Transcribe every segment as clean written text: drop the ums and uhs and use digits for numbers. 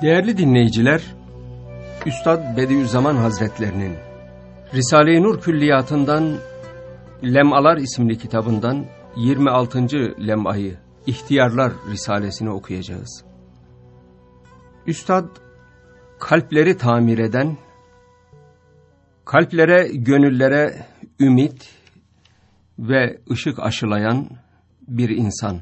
Değerli dinleyiciler, Üstad Bediüzzaman Hazretlerinin Risale-i Nur Külliyatı'ndan Lemalar isimli kitabından 26. lemayı İhtiyarlar Risalesini okuyacağız. Üstad kalpleri tamir eden, kalplere, gönüllere ümit ve ışık aşılayan bir insan,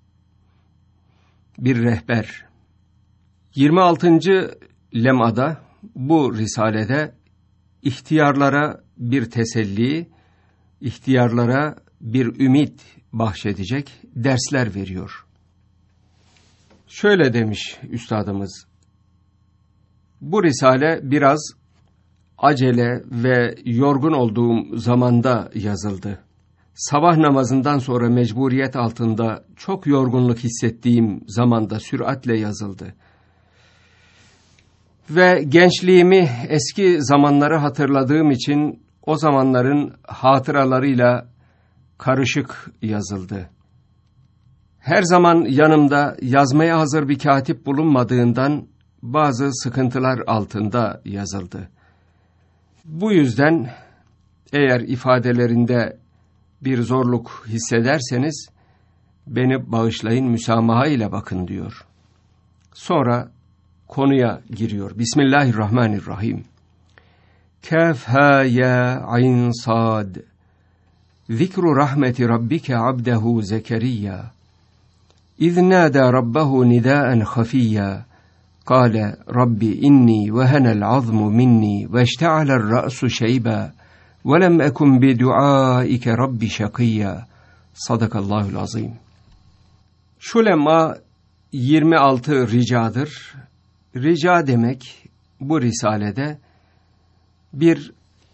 bir rehber. 26. lemada, bu risalede ihtiyarlara bir teselli, ihtiyarlara bir ümit bahşedecek dersler veriyor. Şöyle demiş üstadımız: bu risale biraz acele ve yorgun olduğum zamanda yazıldı. Sabah namazından sonra mecburiyet altında çok yorgunluk hissettiğim zamanda süratle yazıldı. Ve gençliğimi, eski zamanları hatırladığım için o zamanların hatıralarıyla karışık yazıldı. Her zaman yanımda yazmaya hazır bir katip bulunmadığından bazı sıkıntılar altında yazıldı. Bu yüzden eğer ifadelerinde bir zorluk hissederseniz beni bağışlayın, müsamaha ile bakın diyor. Sonra konuya giriyor. Bismillahirrahmanirrahim. Kâf hâ yâ ayn sad. Zikru rahmeti rabbike abdehu Zekeriya. İz nâdâ rabbehu nidâen khafiyya. Kâle rabbi inni vehenel azmu minni ve işte'aler ra'su şeybâ. Ve lem ekun bi duâike rabbi şakiyya. Sadakallahul azim. Şu lemma 26 ricadır. Rica demek bu risalede bir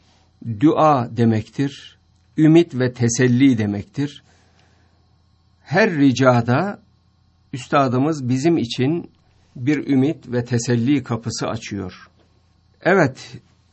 dua demektir, ümit ve teselli demektir. Her ricada üstadımız bizim için bir ümit ve teselli kapısı açıyor. Evet,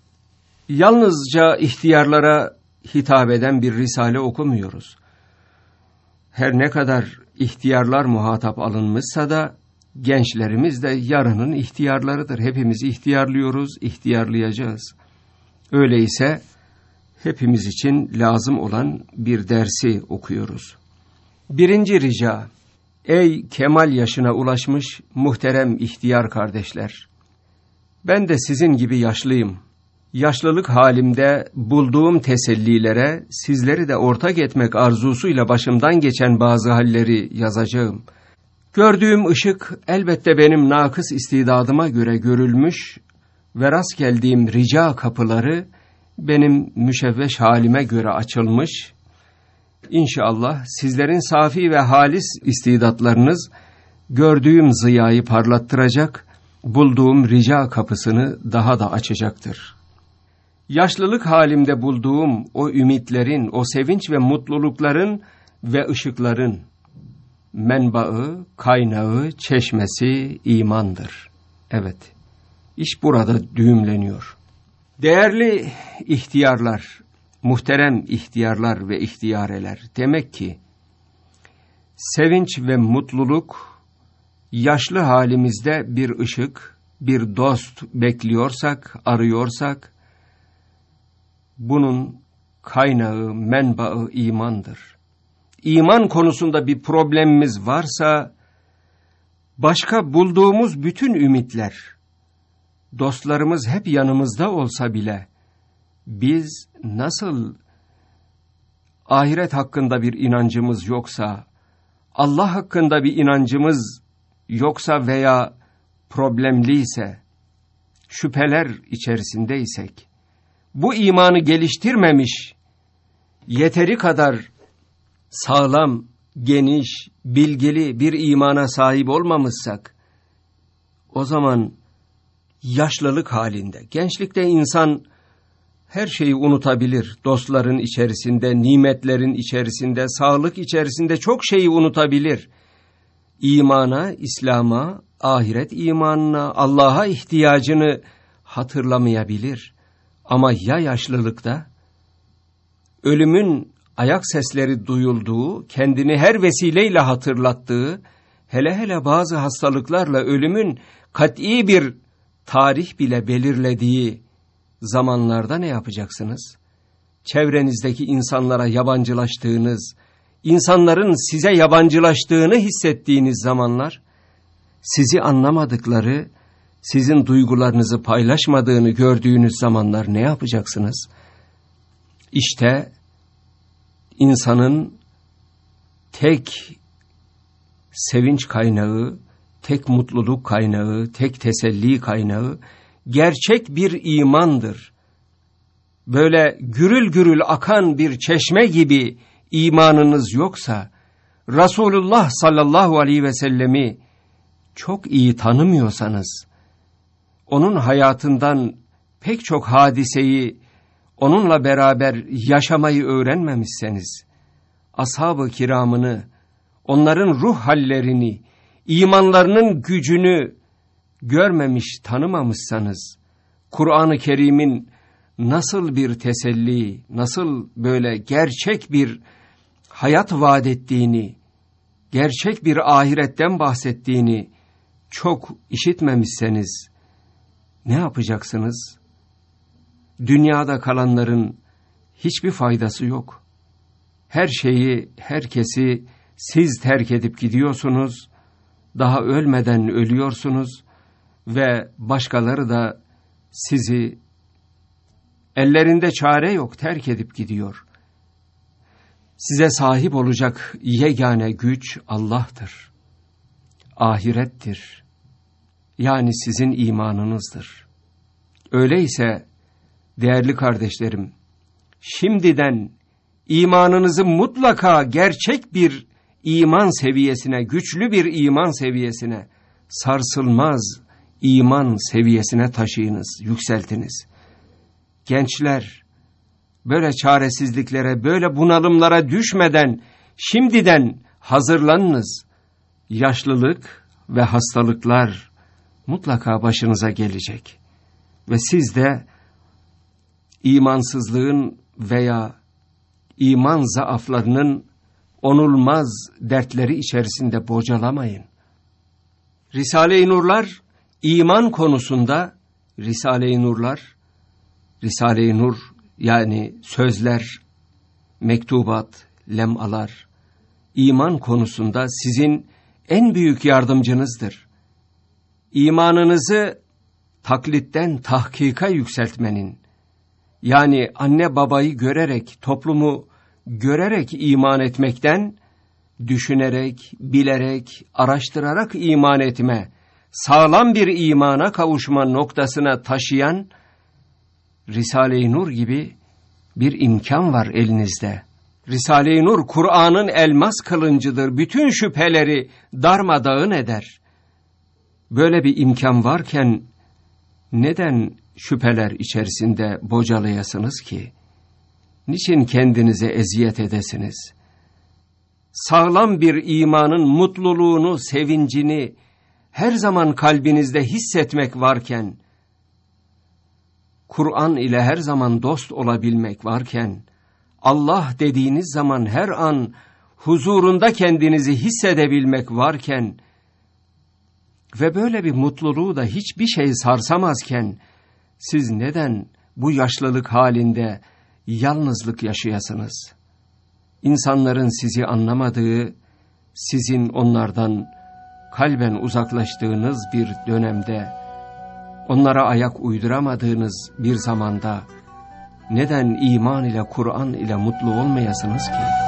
yalnızca ihtiyarlara hitap eden bir risale okumuyoruz. Her ne kadar ihtiyarlar muhatap alınmışsa da gençlerimiz de yarının ihtiyarlarıdır. Hepimiz ihtiyarlıyoruz, ihtiyarlayacağız. Öyleyse hepimiz için lazım olan bir dersi okuyoruz. Birinci rica: ey kemal yaşına ulaşmış muhterem ihtiyar kardeşler! Ben de sizin gibi yaşlıyım. Yaşlılık halimde bulduğum tesellilere sizleri de ortak etmek arzusuyla başımdan geçen bazı halleri yazacağım. Gördüğüm ışık elbette benim nakıs istidadıma göre görülmüş ve rast geldiğim rica kapıları benim müşevveş halime göre açılmış. İnşallah sizlerin safi ve halis istidatlarınız gördüğüm ziyayı parlattıracak, bulduğum rica kapısını daha da açacaktır. Yaşlılık halimde bulduğum o ümitlerin, o sevinç ve mutlulukların ve ışıkların menbaı, kaynağı, çeşmesi imandır. Evet, iş burada düğümleniyor. Değerli ihtiyarlar, muhterem ihtiyarlar ve ihtiyareler, demek ki sevinç ve mutluluk yaşlı halimizde bir ışık, bir dost bekliyorsak, arıyorsak, bunun kaynağı, menbaı imandır. İman konusunda bir problemimiz varsa, başka bulduğumuz bütün ümitler, dostlarımız hep yanımızda olsa bile, biz nasıl ahiret hakkında bir inancımız yoksa, Allah hakkında bir inancımız yoksa veya problemliyse, şüpheler içerisindeysek, bu imanı geliştirmemiş, yeteri kadar sağlam, geniş, bilgili bir imana sahip olmamışsak, o zaman yaşlılık halinde, gençlikte insan her şeyi unutabilir. Dostların içerisinde, nimetlerin içerisinde, sağlık içerisinde çok şeyi unutabilir. İmana, İslam'a, ahiret imanına, Allah'a ihtiyacını hatırlamayabilir. Ama ya yaşlılıkta, ölümün ayak sesleri duyulduğu, kendini her vesileyle hatırlattığı, hele hele bazı hastalıklarla ölümün kat'i bir tarih bile belirlediği zamanlarda ne yapacaksınız? Çevrenizdeki insanlara yabancılaştığınız, insanların size yabancılaştığını hissettiğiniz zamanlar, sizi anlamadıkları, sizin duygularınızı paylaşmadığını gördüğünüz zamanlar ne yapacaksınız? İşte insanın tek sevinç kaynağı, tek mutluluk kaynağı, tek teselli kaynağı gerçek bir imandır. Böyle gürül gürül akan bir çeşme gibi imanınız yoksa, Resulullah sallallahu aleyhi ve sellemi çok iyi tanımıyorsanız, onun hayatından pek çok hadiseyi onunla beraber yaşamayı öğrenmemişseniz, ashab-ı kiramını, onların ruh hallerini, imanlarının gücünü görmemiş, tanımamışsanız, Kur'an-ı Kerim'in nasıl bir teselli, nasıl böyle gerçek bir hayat vaat ettiğini, gerçek bir ahiretten bahsettiğini çok işitmemişseniz, ne yapacaksınız? Dünyada kalanların hiçbir faydası yok. Her şeyi, herkesi siz terk edip gidiyorsunuz, daha ölmeden ölüyorsunuz ve başkaları da sizi ellerinde çare yok terk edip gidiyor. Size sahip olacak yegane güç Allah'tır. Ahirettir. Yani sizin imanınızdır. Öyleyse değerli kardeşlerim, şimdiden imanınızı mutlaka gerçek bir iman seviyesine, güçlü bir iman seviyesine, sarsılmaz iman seviyesine taşıyınız, yükseltiniz. Gençler, böyle çaresizliklere, böyle bunalımlara düşmeden şimdiden hazırlanınız. Yaşlılık ve hastalıklar mutlaka başınıza gelecek. Ve siz de imansızlığın veya iman zaaflarının onulmaz dertleri içerisinde bocalamayın. Risale-i Nurlar iman konusunda, Risale-i Nur yani sözler, mektubat, lemalar, iman konusunda sizin en büyük yardımcınızdır. İmanınızı taklitten tahkika yükseltmenin, yani anne babayı görerek, toplumu görerek iman etmekten, düşünerek, bilerek, araştırarak iman etme, sağlam bir imana kavuşma noktasına taşıyan Risale-i Nur gibi bir imkan var elinizde. Risale-i Nur, Kur'an'ın elmas kılıncıdır. Bütün şüpheleri darmadağın eder. Böyle bir imkan varken neden şüpheler içerisinde bocalayasınız ki? Niçin kendinize eziyet edesiniz? Sağlam bir imanın mutluluğunu, sevincini her zaman kalbinizde hissetmek varken, Kur'an ile her zaman dost olabilmek varken, Allah dediğiniz zaman her an huzurunda kendinizi hissedebilmek varken ve böyle bir mutluluğu da hiçbir şey sarsamazken, siz neden bu yaşlılık halinde yalnızlık yaşayasınız? İnsanların sizi anlamadığı, sizin onlardan kalben uzaklaştığınız bir dönemde, onlara ayak uyduramadığınız bir zamanda neden iman ile, Kur'an ile mutlu olmayasınız ki?